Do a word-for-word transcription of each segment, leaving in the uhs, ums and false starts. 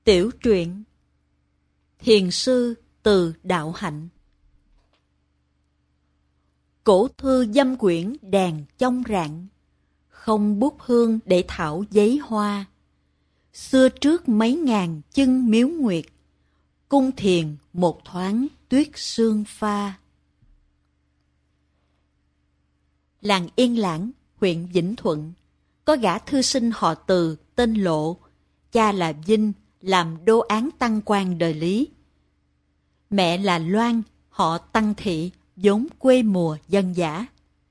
Tiểu truyện Thiền sư từ đạo hạnh. Cổ thư dâm quyển đàn trong rạng, không bút hương để thảo giấy hoa. Xưa trước mấy ngàn chân miếu nguyệt, cung thiền một thoáng tuyết sương pha. Làng Yên Lãng, huyện Vĩnh Thuận, có gã thư sinh họ Từ tên Lộ, cha là Vinh, làm đô án tăng quan đời Lý. Mẹ là Loan, họ Tăng Thị, vốn quê mùa dân dã.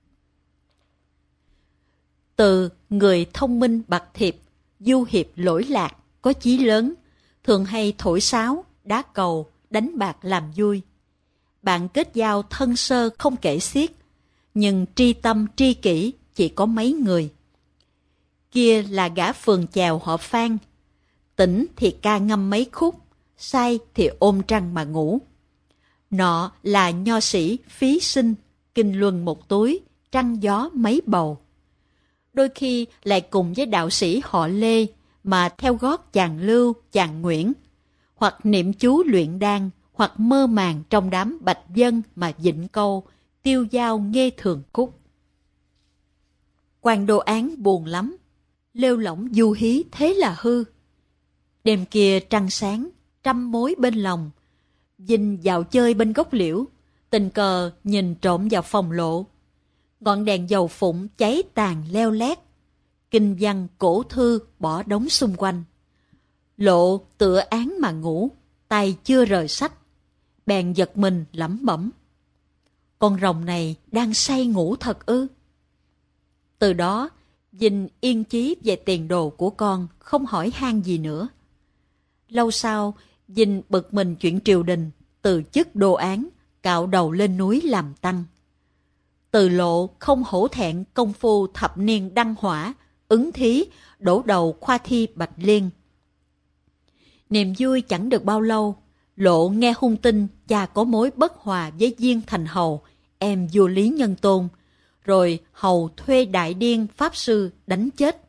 Từ người thông minh bạc thiệp, du hiệp lỗi lạc, có chí lớn, thường hay thổi sáo, đá cầu, đánh bạc làm vui. Bạn kết giao thân sơ không kể xiết, nhưng tri tâm tri kỷ chỉ có mấy người. Kia là gã phường chèo họ Phan, tỉnh thì ca ngâm mấy khúc, say thì ôm trăng mà ngủ. Nọ là nho sĩ Phí Sinh, kinh luân một túi, trăng gió mấy bầu. Đôi khi lại cùng với đạo sĩ họ Lê mà theo gót chàng Lưu, chàng Nguyễn, hoặc niệm chú luyện đan, hoặc mơ màng trong đám bạch dân mà vịnh câu, tiêu dao nghe thường khúc. Quan đô án buồn lắm, lêu lỏng du hí thế là hư. Đêm kia trăng sáng, trăm mối bên lòng, Vinh dạo chơi bên gốc liễu, tình cờ nhìn trộm vào phòng Lộ. Ngọn đèn dầu phụng cháy tàn leo lét, kinh văn cổ thư bỏ đống xung quanh. Lộ tựa án mà ngủ, tay chưa rời sách, bèn giật mình lẩm bẩm: con rồng này đang say ngủ thật ư? Từ đó, Vinh yên chí về tiền đồ của con, không hỏi han gì nữa. Lâu sau, Vinh bực mình chuyện triều đình, từ chức đô án, cạo đầu lên núi làm tăng. Từ Lộ không hổ thẹn công phu thập niên đăng hỏa, ứng thí, đổ đầu khoa thi Bạch Liên. Niềm vui chẳng được bao lâu, Lộ nghe hung tin cha có mối bất hòa với Diên Thành Hầu, em vua Lý Nhân Tôn, rồi Hầu thuê đại điên pháp sư đánh chết.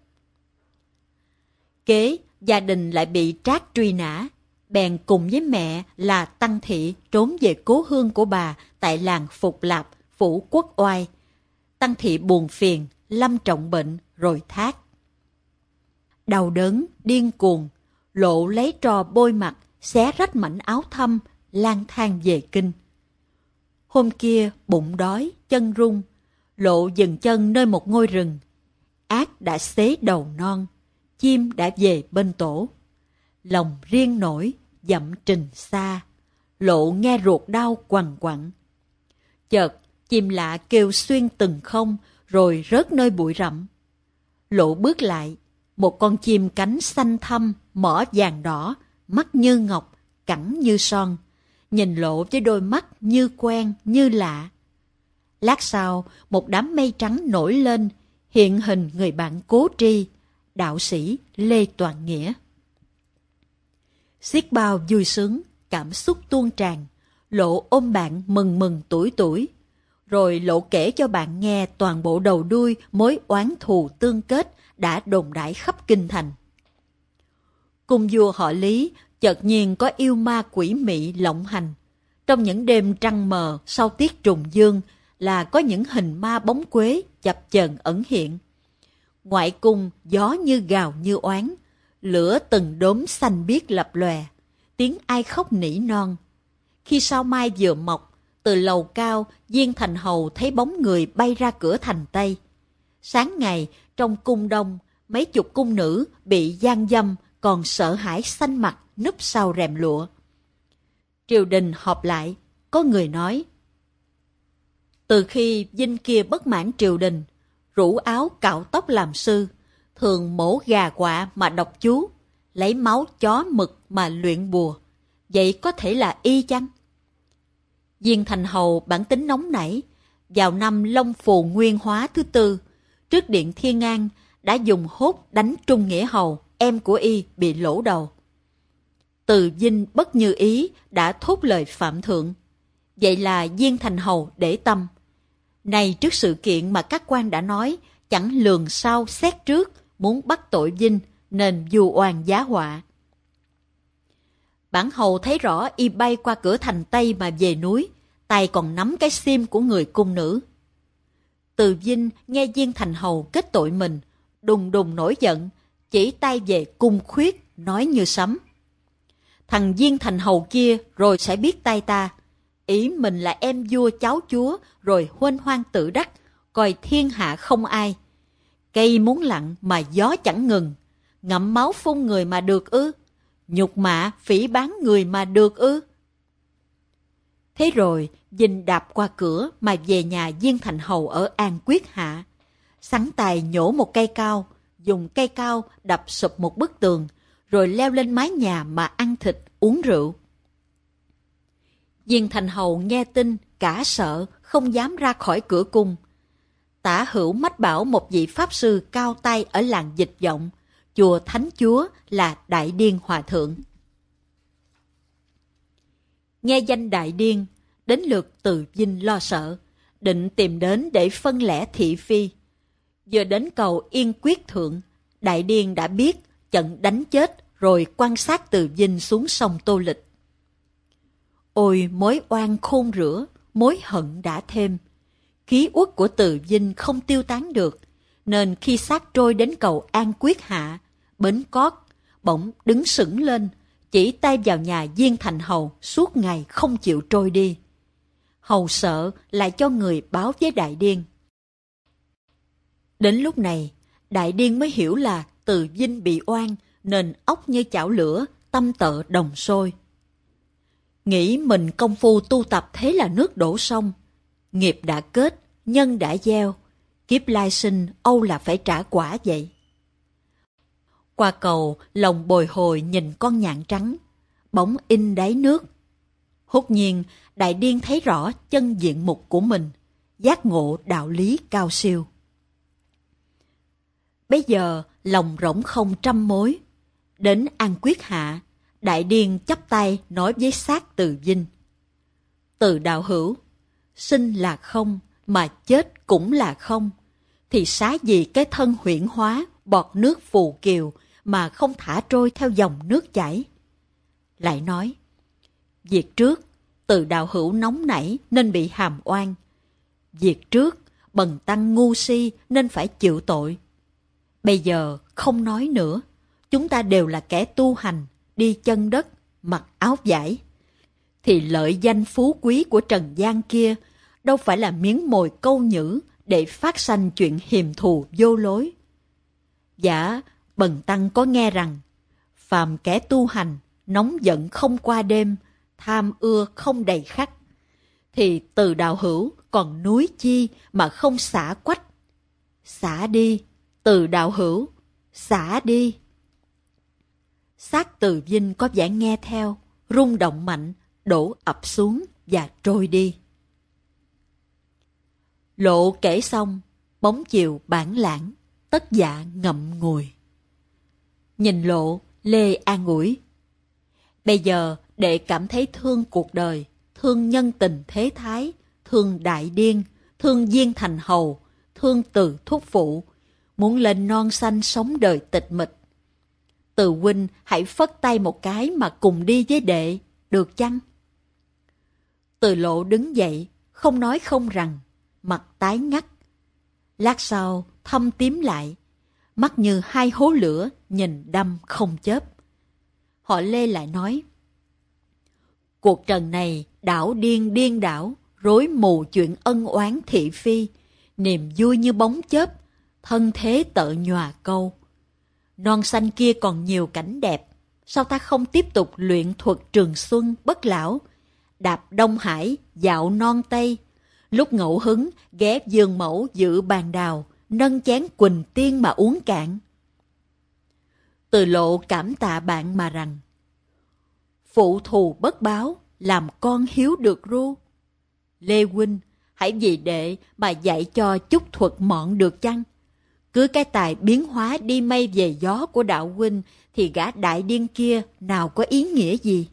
Kế, gia đình lại bị Trác truy nã, bèn cùng với mẹ là Tăng Thị trốn về cố hương của bà tại làng Phục Lạp, phủ Quốc Oai. Tăng Thị buồn phiền, lâm trọng bệnh rồi thác. Đau đớn, điên cuồng, Lộ lấy trò bôi mặt, xé rách mảnh áo thâm, lang thang về kinh. Hôm kia bụng đói, chân run, Lộ dừng chân nơi một ngôi rừng. Ác đã xế đầu non, chim đã về bên tổ. Lòng riêng nổi, dậm trình xa, Lộ nghe ruột đau quằn quặn. Chợt chim lạ kêu xuyên từng không, rồi rớt nơi bụi rậm. Lộ bước lại, một con chim cánh xanh thâm, mỏ vàng đỏ, mắt như ngọc, cẳng như son, nhìn Lộ với đôi mắt như quen như lạ. Lát sau, một đám mây trắng nổi lên, hiện hình người bạn cố tri, đạo sĩ Lê Toàn Nghĩa. Xiết bao vui sướng, cảm xúc tuôn tràn, Lộ ôm bạn mừng mừng tuổi tuổi. Rồi Lộ kể cho bạn nghe toàn bộ đầu đuôi mối oán thù tương kết đã đồn đại khắp kinh thành. Cung vua họ Lý chợt nhiên có yêu ma quỷ mị lộng hành. Trong những đêm trăng mờ sau tiết trùng dương là có những hình ma bóng quế chập chờn ẩn hiện. Ngoại cung gió như gào như oán, lửa từng đốm xanh biếc lập lòe, tiếng ai khóc nỉ non. Khi sao mai vừa mọc, từ lầu cao Diên Thành Hầu thấy bóng người bay ra cửa thành Tây. Sáng ngày trong cung đông, mấy chục cung nữ bị gian dâm còn sợ hãi xanh mặt núp sau rèm lụa. Triều đình họp lại, có người nói: từ khi Vinh kia bất mãn triều đình, rủ áo cạo tóc làm sư, thường mổ gà quạ mà đọc chú, lấy máu chó mực mà luyện bùa. Vậy có thể là y chăng? Diên Thành Hầu bản tính nóng nảy, vào năm Long Phù Nguyên Hóa thứ tư, trước điện Thiên An đã dùng hốt đánh Trung Nghĩa Hầu, em của y bị lỗ đầu. Từ Vinh bất như ý đã thốt lời phạm thượng. Vậy là Diên Thành Hầu để tâm. Nay trước sự kiện mà các quan đã nói, chẳng lường sau xét trước, muốn bắt tội Vinh nên vu oan giá họa. Bản hầu thấy rõ y bay qua cửa thành Tây mà về núi, tay còn nắm cái xiêm của người cung nữ. Từ Vinh nghe Diên Thành Hầu kết tội mình, đùng đùng nổi giận, chỉ tay về cung khuyết, nói như sấm. Thằng Diên Thành Hầu kia rồi sẽ biết tay ta, ý mình là em vua cháu chúa, rồi huênh hoang tự đắc, coi thiên hạ không ai. Cây muốn lặng mà gió chẳng ngừng, ngậm máu phun người mà được ư? Nhục mạ phỉ báng người mà được ư? Thế rồi Vinh đạp qua cửa mà về nhà Diên Thành Hầu ở An Quyết Hạ. Sắn tay nhổ một cây cao, dùng cây cao đập sụp một bức tường, rồi leo lên mái nhà mà ăn thịt, uống rượu. Diên Thành Hầu nghe tin, cả sợ, không dám ra khỏi cửa cung. Tả Hữu mách bảo một vị pháp sư cao tay ở làng Dịch Vọng, chùa Thánh Chúa là Đại Điên Hòa Thượng. Nghe danh Đại Điên, đến lượt Từ Vinh lo sợ, định tìm đến để phân lẻ thị phi. Vừa đến cầu Yên Quyết Thượng, Đại Điên đã biết, chận đánh chết, rồi quan sát Từ Vinh xuống sông Tô Lịch. Ôi mối oan khôn rửa, mối hận đã thêm. Khí uất của Từ Vinh không tiêu tán được, nên khi xác trôi đến cầu An Quyết Hạ, bến cót, bỗng đứng sững lên, chỉ tay vào nhà Diên Thành Hầu suốt ngày không chịu trôi đi. Hầu sợ lại cho người báo với Đại Điên. Đến lúc này, Đại Điên mới hiểu là Từ Vinh bị oan, nên ốc như chảo lửa, tâm tợ đồng sôi. Nghĩ mình công phu tu tập thế là nước đổ sông. Nghiệp đã kết, nhân đã gieo, kiếp lai sinh âu là phải trả quả vậy. Qua cầu, lòng bồi hồi nhìn con nhạn trắng, bóng in đáy nước. Hốt nhiên, Đại Điên thấy rõ chân diện mục của mình, giác ngộ đạo lý cao siêu. Bây giờ, lòng rỗng không trăm mối. Đến An Quyết Hạ, Đại Điên chắp tay nói với xác Từ Vinh. Từ đạo hữu, sinh là không, mà chết cũng là không. Thì xá gì cái thân huyễn hóa, bọt nước phù kiều, mà không thả trôi theo dòng nước chảy. Lại nói, việc trước, Từ đạo hữu nóng nảy nên bị hàm oan. Việc trước, bần tăng ngu si nên phải chịu tội. Bây giờ không nói nữa, chúng ta đều là kẻ tu hành, đi chân đất, mặc áo vải. Thì lợi danh phú quý của trần gian kia đâu phải là miếng mồi câu nhữ để phát sanh chuyện hiềm thù vô lối. Giả bần tăng có nghe rằng, phàm kẻ tu hành, nóng giận không qua đêm, tham ưa không đầy khắc, thì Từ đạo hữu còn núi chi mà không xả quách. Xả đi, Từ đạo hữu, xả đi. Xác Từ Vinh có vẻ nghe theo, rung động mạnh, đổ ập xuống và trôi đi. Lộ kể xong, bóng chiều bản lãng, tất dạ ngậm ngùi. Nhìn Lộ, Lê an ủi. Bây giờ đệ cảm thấy thương cuộc đời, thương nhân tình thế thái, thương Đại Điên, thương Diên Thành Hầu, thương Từ thúc phụ, muốn lên non xanh sống đời tịch mịch. Từ huynh hãy phất tay một cái mà cùng đi với đệ, được chăng? Từ Lộ đứng dậy, không nói không rằng, mặt tái ngắt. Lát sau thâm tím lại, mắt như hai hố lửa nhìn đăm không chớp. Họ Lê lại nói, cuộc trần này đảo điên điên đảo, rối mù chuyện ân oán thị phi, niềm vui như bóng chớp, thân thế tợ nhòa câu. Non xanh kia còn nhiều cảnh đẹp, sao ta không tiếp tục luyện thuật trường xuân bất lão, đạp Đông Hải, dạo non Tây, lúc ngẫu hứng ghé vườn mẫu dự bàn đào, nâng chén Quỳnh Tiên mà uống cạn. Từ Lộ cảm tạ bạn mà rằng, phụ thù bất báo, làm con hiếu được ru. Lê huynh, hãy vì đệ mà dạy cho chút thuật mọn được chăng? Cứ cái tài biến hóa đi mây về gió của đạo huynh thì gã Đại Điên kia nào có ý nghĩa gì?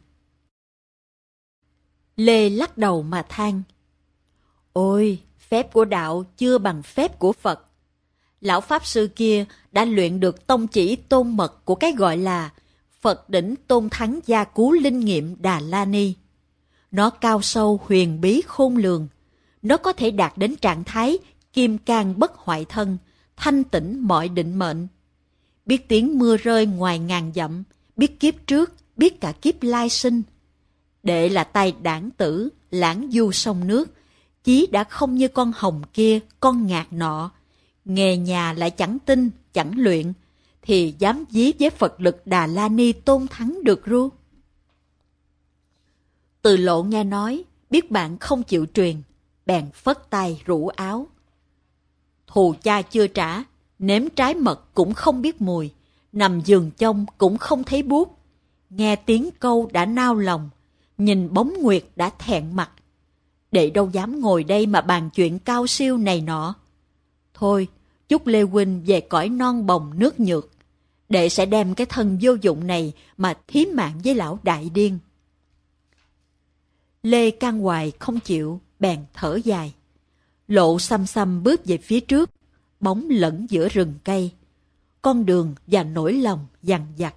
Lê lắc đầu mà than. Ôi, phép của đạo chưa bằng phép của Phật. Lão Pháp Sư kia đã luyện được tông chỉ tôn mật của cái gọi là Phật đỉnh Tôn Thắng Gia Cú Linh Nghiệm Đà La Ni. Nó cao sâu huyền bí khôn lường. Nó có thể đạt đến trạng thái kim cang bất hoại thân, thanh tĩnh mọi định mệnh. Biết tiếng mưa rơi ngoài ngàn dặm, biết kiếp trước, biết cả kiếp lai sinh. Đệ là tay đảng tử, lãng du sông nước, chí đã không như con hồng kia, con ngạc nọ. Nghề nhà lại chẳng tin, chẳng luyện, thì dám dí với Phật lực Đà La Ni Tôn Thắng được ru. Từ Lộ nghe nói, biết bạn không chịu truyền, bèn phất tay rủ áo. Thù cha chưa trả, nếm trái mật cũng không biết mùi, nằm giường chông cũng không thấy buốt. Nghe tiếng câu đã nao lòng, nhìn bóng nguyệt đã thẹn mặt. Đệ đâu dám ngồi đây mà bàn chuyện cao siêu này nọ. Thôi, chúc Lê huynh về cõi non bồng nước nhược. Đệ sẽ đem cái thân vô dụng này mà thí mạng với lão đại điên. Lê can hoài không chịu, bèn thở dài. Lộ xăm xăm bước về phía trước, bóng lẫn giữa rừng cây. Con đường và nỗi lòng dằn vặt.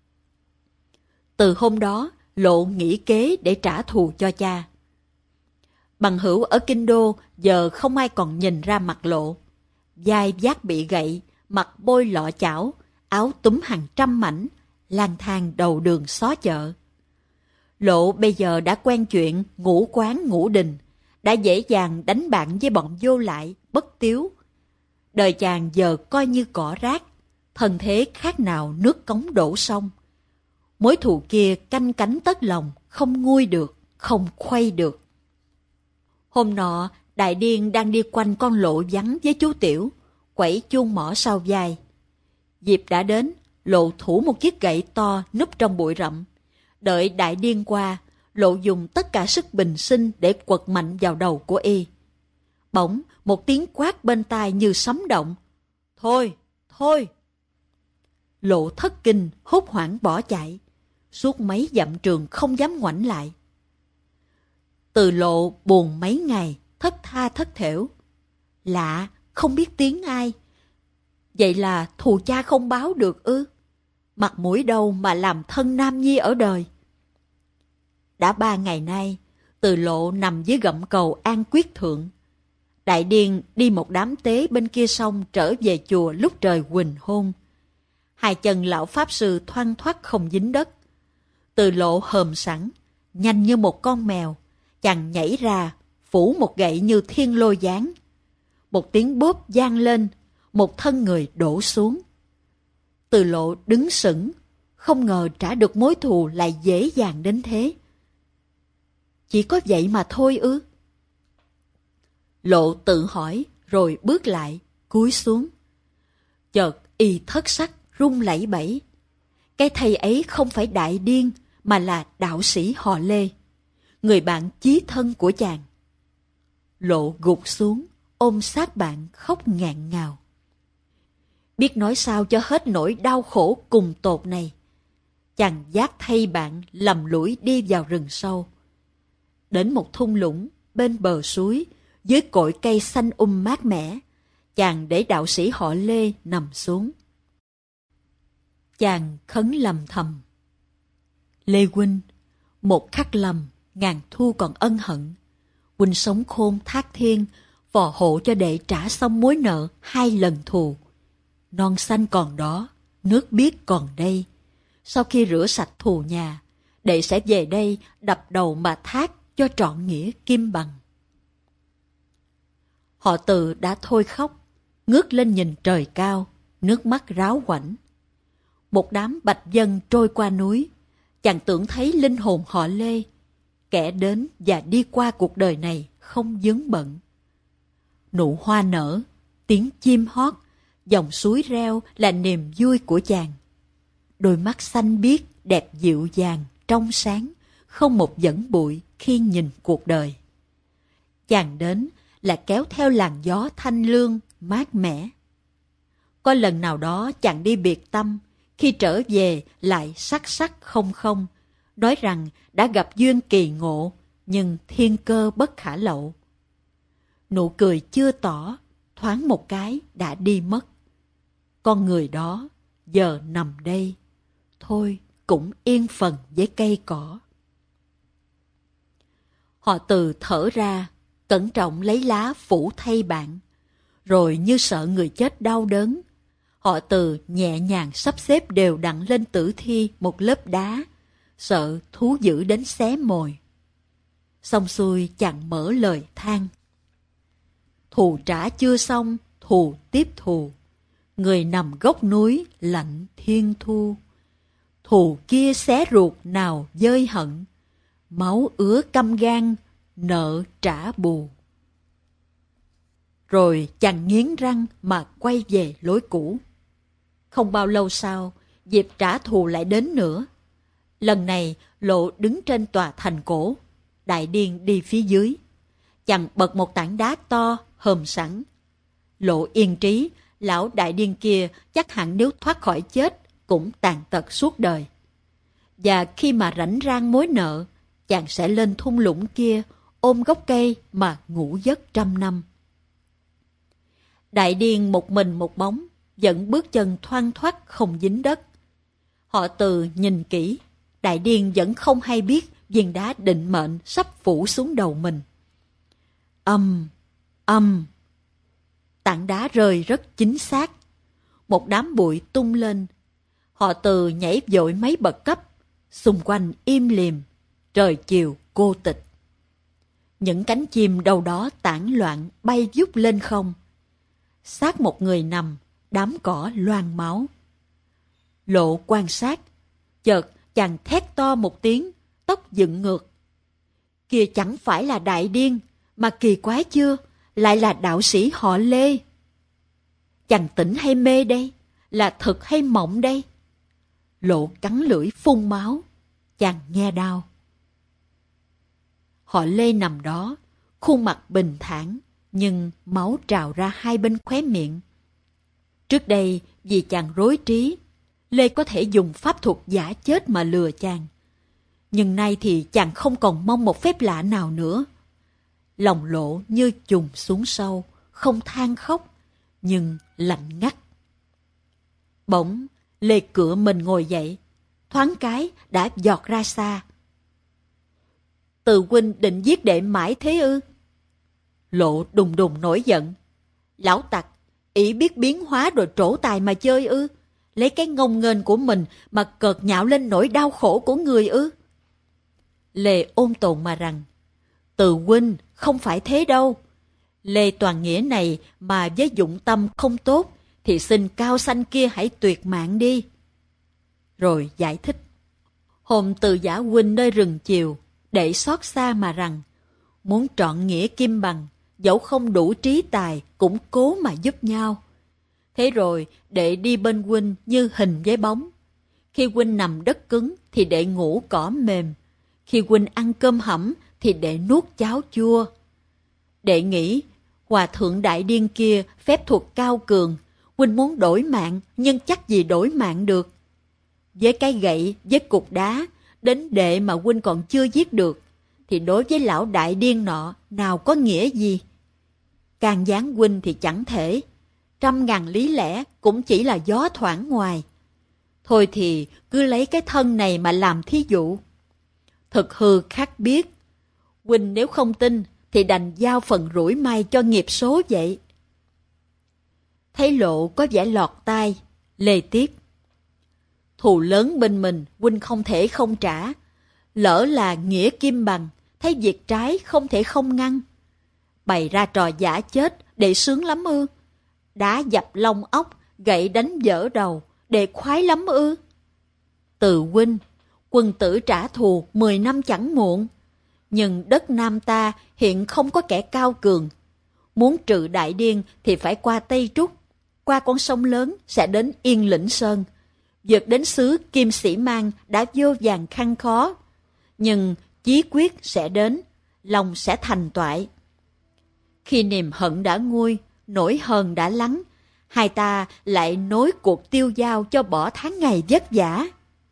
Từ hôm đó, Lộ nghĩ kế để trả thù cho cha. Bằng hữu ở Kinh Đô giờ không ai còn nhìn ra mặt Lộ. Vai vác bị gậy, mặt bôi lọ chảo, áo túm hàng trăm mảnh, lang thang đầu đường xó chợ. Lộ bây giờ đã quen chuyện ngủ quán ngủ đình, đã dễ dàng đánh bạn với bọn vô lại, bất tiếu. Đời chàng giờ coi như cỏ rác, thân thế khác nào nước cống đổ sông. Mối thù kia canh cánh tất lòng, không nguôi được, không khuây được. Hôm nọ, Đại Điên đang đi quanh con lộ vắng với chú Tiểu, quẩy chuông mỏ sau vai. Dịp đã đến, Lộ thủ một chiếc gậy to núp trong bụi rậm. Đợi Đại Điên qua, Lộ dùng tất cả sức bình sinh để quật mạnh vào đầu của y. Bỗng, một tiếng quát bên tai như sấm động. Thôi, thôi! Lộ thất kinh, hốt hoảng bỏ chạy. Suốt mấy dặm trường không dám ngoảnh lại. Từ Lộ buồn mấy ngày, thất tha thất thểu. Lạ, không biết tiếng ai. Vậy là thù cha không báo được ư? Mặt mũi đâu mà làm thân nam nhi ở đời. Đã ba ngày nay, Từ Lộ nằm dưới gậm cầu An Quyết Thượng. Đại Điên đi một đám tế bên kia sông trở về chùa lúc trời huỳnh hôn. Hai chân lão pháp sư thoăn thoắt không dính đất. Từ Lộ hờm sẵn, nhanh như một con mèo, chàng nhảy ra, phủ một gậy như thiên lôi giáng. Một tiếng bóp vang lên, một thân người đổ xuống. Từ Lộ đứng sững, không ngờ trả được mối thù lại dễ dàng đến thế. Chỉ có vậy mà thôi ư? Lộ tự hỏi, rồi bước lại, cúi xuống. Chợt y thất sắc, run lẩy bẩy. Cái thầy ấy không phải Đại Điên, mà là đạo sĩ họ Lê, người bạn chí thân của chàng. Lộ gục xuống, ôm sát bạn khóc ngạn ngào. Biết nói sao cho hết nỗi đau khổ cùng tột này, chàng dắt thay bạn lầm lũi đi vào rừng sâu. Đến một thung lũng bên bờ suối, dưới cội cây xanh um mát mẻ, chàng để đạo sĩ họ Lê nằm xuống. Chàng khấn lầm thầm. Lê huynh, một khắc lầm, ngàn thu còn ân hận. Huynh sống khôn thác thiên, phò hộ cho đệ trả xong mối nợ hai lần thù. Non xanh còn đó, nước biếc còn đây. Sau khi rửa sạch thù nhà, đệ sẽ về đây đập đầu mà thác cho trọn nghĩa kim bằng. Họ Từ đã thôi khóc, ngước lên nhìn trời cao, nước mắt ráo quảnh. Một đám bạch dân trôi qua núi, chàng tưởng thấy linh hồn họ Lê, kẻ đến và đi qua cuộc đời này không vướng bận. Nụ hoa nở, tiếng chim hót, dòng suối reo là niềm vui của chàng. Đôi mắt xanh biếc, đẹp dịu dàng, trong sáng, không một dẫn bụi khi nhìn cuộc đời. Chàng đến là kéo theo làn gió thanh lương, mát mẻ. Có lần nào đó chàng đi biệt tâm, khi trở về lại sắc sắc không không, nói rằng đã gặp duyên kỳ ngộ, nhưng thiên cơ bất khả lậu. Nụ cười chưa tỏ, thoáng một cái đã đi mất. Con người đó giờ nằm đây, thôi cũng yên phần với cây cỏ. Họ Từ thở ra, cẩn trọng lấy lá phủ thay bạn, rồi như sợ người chết đau đớn, họ Từ nhẹ nhàng sắp xếp đều đặn lên tử thi một lớp đá, sợ thú dữ đến xé mồi. Xong xuôi chàng mở lời than: thù trả chưa xong, thù tiếp thù, người nằm gốc núi lạnh thiên thu. Thù kia xé ruột nào dơi hận, máu ứa căm gan, nợ trả bù. Rồi chàng nghiến răng mà quay về lối cũ. Không bao lâu sau, dịp trả thù lại đến nữa. Lần này Lộ đứng trên tòa thành cổ, Đại Điên đi phía dưới. Chàng bật một tảng đá to hòm sẵn. Lộ yên trí, lão Đại Điên kia chắc hẳn nếu thoát khỏi chết cũng tàn tật suốt đời. Và khi mà rảnh rang mối nợ, chàng sẽ lên thung lũng kia ôm gốc cây mà ngủ giấc trăm năm. Đại Điên một mình một bóng, dẫn bước chân thoăn thoắt không dính đất. Họ Từ nhìn kỹ, Đại Điên vẫn không hay biết viên đá định mệnh sắp phủ xuống đầu mình. Âm, âm. Tảng đá rơi rất chính xác. Một đám bụi tung lên. Họ Từ nhảy vội mấy bậc cấp, xung quanh im lìm, trời chiều cô tịch. Những cánh chim đâu đó tản loạn bay vút lên không. Xác một người nằm, đám cỏ loang máu. Lộ quan sát, chợt chàng thét to một tiếng, tóc dựng ngược. Kìa chẳng phải là Đại Điên, mà kỳ quái chưa, lại là đạo sĩ họ Lê. Chàng tỉnh hay mê đây, là thực hay mộng đây? Lộ cắn lưỡi phun máu, chàng nghe đau. Họ Lê nằm đó, khuôn mặt bình thản, nhưng máu trào ra hai bên khóe miệng. Trước đây, vì chàng rối trí, Lê có thể dùng pháp thuật giả chết mà lừa chàng. Nhưng nay thì chàng không còn mong một phép lạ nào nữa. Lòng Lộ như chùng xuống sâu, không than khóc, nhưng lạnh ngắt. Bỗng, Lê cựa mình ngồi dậy, thoáng cái đã giọt ra xa. Từ huynh định giết đệ mãi thế ư? Lộ đùng đùng nổi giận. Lão tặc, ỷ biết biến hóa rồi trổ tài mà chơi ư? Lấy cái ngông nghênh của mình mà cợt nhạo lên nỗi đau khổ của người ư? Lê ôn tồn mà rằng, Từ huynh không phải thế đâu. Lê toàn nghĩa này mà với dụng tâm không tốt, thì xin cao sanh kia hãy tuyệt mạng đi. Rồi giải thích. Hôm Từ giả huynh nơi rừng chiều, để xót xa mà rằng, muốn trọn nghĩa kim bằng, dẫu không đủ trí tài, cũng cố mà giúp nhau. Thế rồi, đệ đi bên huynh như hình với bóng. Khi huynh nằm đất cứng, thì đệ ngủ cỏ mềm. Khi huynh ăn cơm hẩm, thì đệ nuốt cháo chua. Đệ nghĩ, hòa thượng Đại Điên kia phép thuật cao cường, huynh muốn đổi mạng, nhưng chắc gì đổi mạng được. Với cái gậy, với cục đá, đến đệ mà huynh còn chưa giết được, thì đối với lão Đại Điên nọ, nào có nghĩa gì? Càng giáng huynh thì chẳng thể, trăm ngàn lý lẽ cũng chỉ là gió thoảng ngoài. Thôi thì cứ lấy cái thân này mà làm thí dụ. Thực hư khắc biết, huynh nếu không tin thì đành giao phần rủi may cho nghiệp số vậy. Thấy Lộ có vẻ lọt tai, Lê tiếp. Thù lớn bên mình, huynh không thể không trả. Lỡ là nghĩa kim bằng, thấy việc trái không thể không ngăn. Bày ra trò giả chết, để sướng lắm ư? Đá dập lông ốc, gậy đánh vỡ đầu, để khoái lắm ư? Từ huynh, quân tử trả thù mười năm chẳng muộn. Nhưng đất Nam ta hiện không có kẻ cao cường. Muốn trừ Đại Điên thì phải qua Tây Trúc, qua con sông lớn sẽ đến Yên Lĩnh Sơn. Vượt đến xứ Kim Sĩ Mang đã vô vàn khăn khó. Nhưng chí quyết sẽ đến, lòng sẽ thành toại. Khi niềm hận đã nguôi, nỗi hờn đã lắng, hai ta lại nối cuộc tiêu dao cho bỏ tháng ngày vất vả.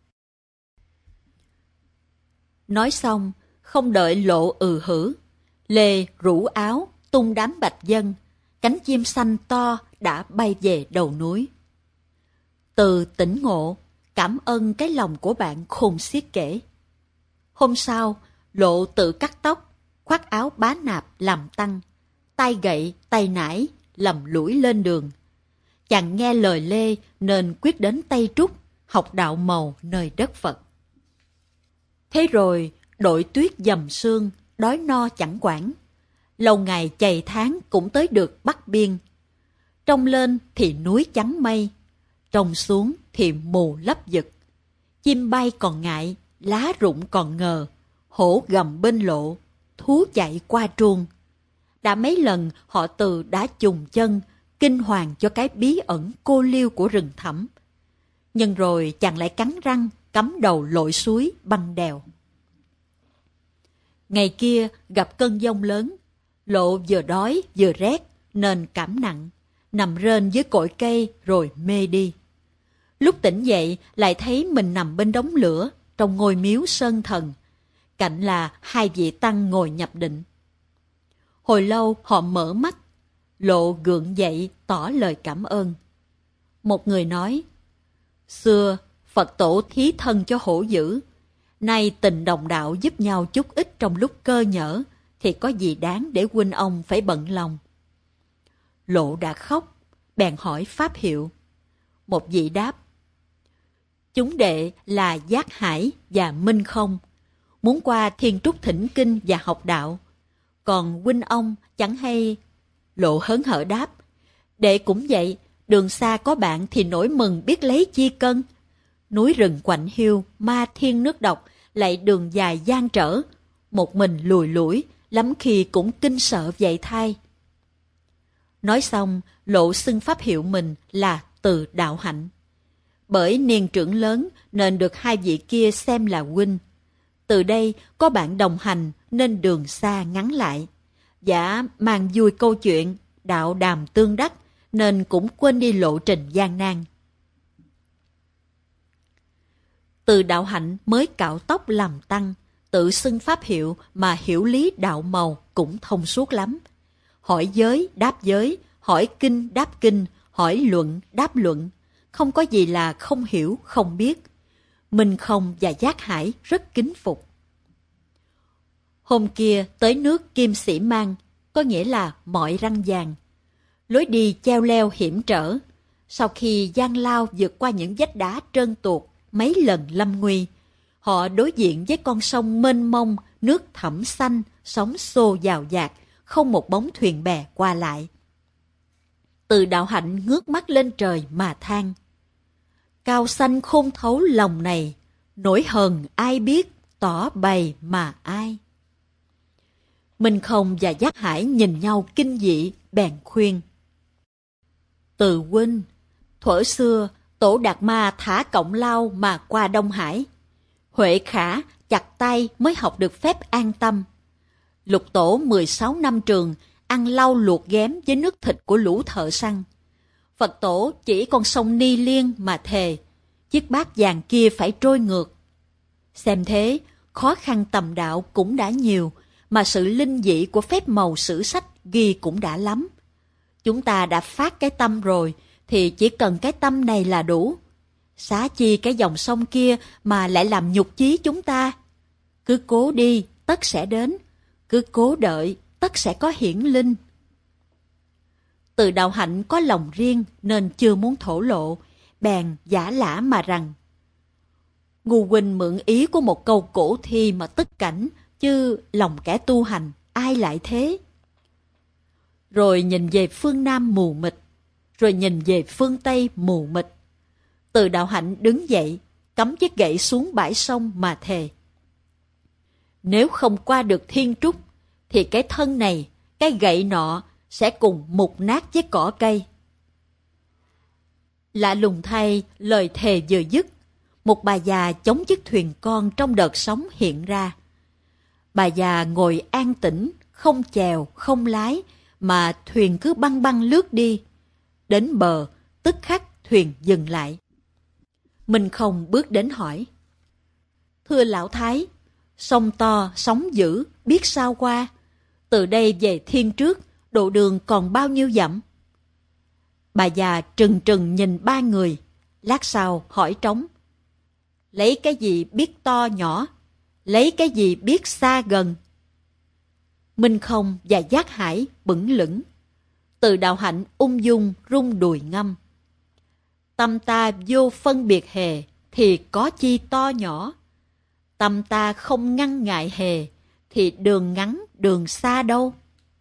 Nói xong, không đợi Lộ ừ hử, Lê rủ áo, tung đám bạch dân, cánh chim xanh to đã bay về đầu núi. Từ tỉnh ngộ, cảm ơn cái lòng của bạn khôn xiết kể. Hôm sau, Lộ tự cắt tóc, khoác áo bá nạp làm tăng, tay gậy, tay nải, lầm lũi lên đường. Chàng nghe lời Lê nên quyết đến Tây Trúc, học đạo màu nơi đất Phật. Thế rồi, đội tuyết dầm sương, đói no chẳng quản. Lâu ngày chày tháng cũng tới được Bắc Biên. Trông lên thì núi trắng mây, trông xuống thì mù lấp vực. Chim bay còn ngại, lá rụng còn ngờ, hổ gầm bên lộ, thú chạy qua truông. Đã mấy lần họ từ đã chùng chân, kinh hoàng cho cái bí ẩn cô liêu của rừng thẳm. Nhưng rồi chàng lại cắn răng, cắm đầu lội suối băng đèo. Ngày kia gặp cơn giông lớn, Lộ vừa đói vừa rét nên cảm nặng, nằm rên dưới cội cây rồi mê đi. Lúc tỉnh dậy lại thấy mình nằm bên đống lửa trong ngôi miếu Sơn Thần, cạnh là hai vị tăng ngồi nhập định. Hồi lâu họ mở mắt, Lộ gượng dậy tỏ lời cảm ơn. Một người nói, xưa Phật tổ thí thân cho hổ dữ, nay tình đồng đạo giúp nhau chút ít trong lúc cơ nhỡ, thì có gì đáng để huynh ông phải bận lòng. Lộ đã khóc, bèn hỏi pháp hiệu. Một vị đáp, chúng đệ là Giác Hải và Minh Không, muốn qua Thiên Trúc thỉnh kinh và học đạo. Còn huynh ông chẳng hay. Lộ hớn hở đáp, đệ cũng vậy, đường xa có bạn thì nỗi mừng biết lấy chi cân. Núi rừng quạnh hiu, ma thiên nước độc, lại đường dài gian trở, một mình lùi lủi, lắm khi cũng kinh sợ vậy thay. Nói xong, Lộ xưng pháp hiệu mình là Từ Đạo Hạnh. Bởi niên trưởng lớn nên được hai vị kia xem là huynh. Từ đây có bạn đồng hành nên đường xa ngắn lại. Giả mang vui câu chuyện, đạo đàm tương đắc nên cũng quên đi lộ trình gian nan. Từ Đạo Hạnh mới cạo tóc làm tăng, tự xưng pháp hiệu mà hiểu lý đạo màu cũng thông suốt lắm. Hỏi giới đáp giới, hỏi kinh đáp kinh, hỏi luận đáp luận, không có gì là không hiểu không biết. Minh Không và Giác Hải rất kính phục. Hôm kia tới nước Kim Sĩ Mang, có nghĩa là mọi răng vàng. Lối đi cheo leo hiểm trở. Sau khi gian lao vượt qua những vách đá trơn tuột mấy lần lâm nguy, họ đối diện với con sông mênh mông, nước thẳm xanh, sóng xô dào dạt, không một bóng thuyền bè qua lại. Từ Đạo Hạnh ngước mắt lên trời mà than, cao xanh khôn thấu lòng này, nỗi hờn ai biết, tỏ bày mà ai. Minh Không và Giác Hải nhìn nhau kinh dị, bèn khuyên. Từ huynh, thuở xưa, Tổ Đạt Ma thả cọng lao mà qua Đông Hải. Huệ Khả chặt tay mới học được phép an tâm. Lục Tổ mười sáu năm trường, ăn lau luộc ghém với nước thịt của lũ thợ săn. Phật Tổ chỉ con sông Ni Liên mà thề, chiếc bát vàng kia phải trôi ngược. Xem thế, khó khăn tầm đạo cũng đã nhiều, mà sự linh dị của phép màu sử sách ghi cũng đã lắm. Chúng ta đã phát cái tâm rồi, thì chỉ cần cái tâm này là đủ. Xá chi cái dòng sông kia mà lại làm nhục chí chúng ta. Cứ cố đi, tất sẽ đến. Cứ cố đợi, tất sẽ có hiển linh. Từ Đạo Hạnh có lòng riêng nên chưa muốn thổ lộ, bèn giả lả mà rằng, ngu huynh mượn ý của một câu cổ thi mà tức cảnh, chứ lòng kẻ tu hành ai lại thế. Rồi nhìn về phương Nam mù mịt, rồi nhìn về phương Tây mù mịt. Từ Đạo Hạnh đứng dậy, cắm chiếc gậy xuống bãi sông mà thề. Nếu không qua được Thiên Trúc, thì cái thân này, cái gậy nọ sẽ cùng mục nát với cỏ cây. Lạ lùng thay, lời thề vừa dứt, một bà già chống chiếc thuyền con trong đợt sóng hiện ra. Bà già ngồi an tĩnh, không chèo, không lái, mà thuyền cứ băng băng lướt đi. Đến bờ, tức khắc thuyền dừng lại. Minh Không bước đến hỏi. Thưa lão thái, sông to, sóng dữ, biết sao qua. Từ đây về Thiên Trước, độ đường còn bao nhiêu dặm? Bà già trừng trừng nhìn ba người, lát sau hỏi trống. lấy cái gì biết to nhỏ, lấy cái gì biết xa gần. Minh Không và Giác Hải bững lững. Từ Đạo Hạnh ung dung rung đùi ngâm. Tâm ta vô phân biệt hề, thì có chi to nhỏ. Tâm ta không ngăn ngại hề, thì đường ngắn đường xa đâu.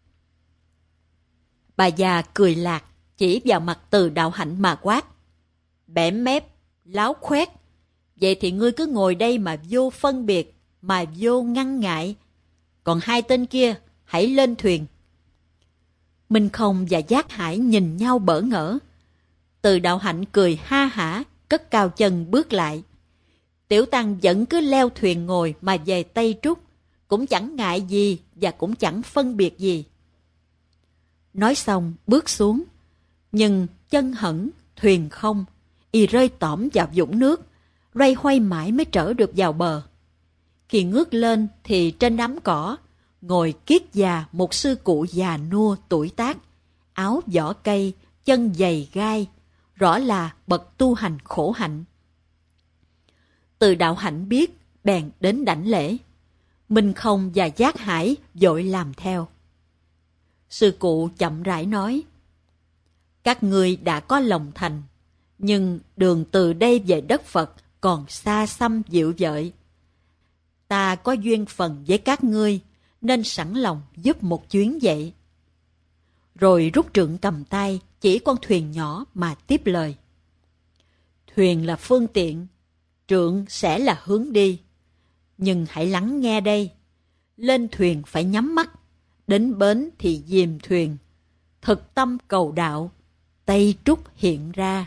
Bà già cười lạc, chỉ vào mặt Từ Đạo Hạnh mà quát. Bẽm mép, láo khoét. Vậy thì ngươi cứ ngồi đây mà vô phân biệt, mà vô ngăn ngại. Còn hai tên kia, hãy lên thuyền. Minh Không và Giác Hải nhìn nhau bỡ ngỡ. Từ Đạo Hạnh cười ha hả, cất cao chân bước lại. Tiểu tăng vẫn cứ leo thuyền ngồi mà về Tây Trúc, cũng chẳng ngại gì và cũng chẳng phân biệt gì. Nói xong bước xuống, nhưng chân hẫng, thuyền không, y rơi tõm vào vũng nước, loay hoay mãi mới trở được vào bờ. Khi ngước lên thì trên đám cỏ, ngồi kiết già một sư cụ già nua tuổi tác, áo vỏ cây, chân giày gai, rõ là bậc tu hành khổ hạnh. Từ Đạo Hạnh biết, bèn đến đảnh lễ. Minh Không và Giác Hải vội làm theo. Sư cụ chậm rãi nói, các ngươi đã có lòng thành, nhưng đường từ đây về đất Phật còn xa xăm dịu dợi. Ta có duyên phần với các ngươi, nên sẵn lòng giúp một chuyến vậy. Rồi rút trượng cầm tay, chỉ con thuyền nhỏ mà tiếp lời. Thuyền là phương tiện, trượng sẽ là hướng đi. Nhưng hãy lắng nghe đây. Lên thuyền phải nhắm mắt, đến bến thì dìm thuyền. Thực tâm cầu đạo, Tây Trúc hiện ra.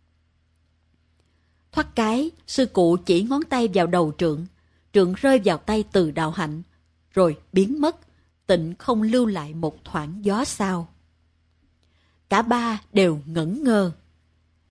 Thoát cái, sư cụ chỉ ngón tay vào đầu trượng. Trượng rơi vào tay Từ Đạo Hạnh, rồi biến mất, tịnh không lưu lại một thoảng gió sao. Cả ba đều ngẩn ngơ.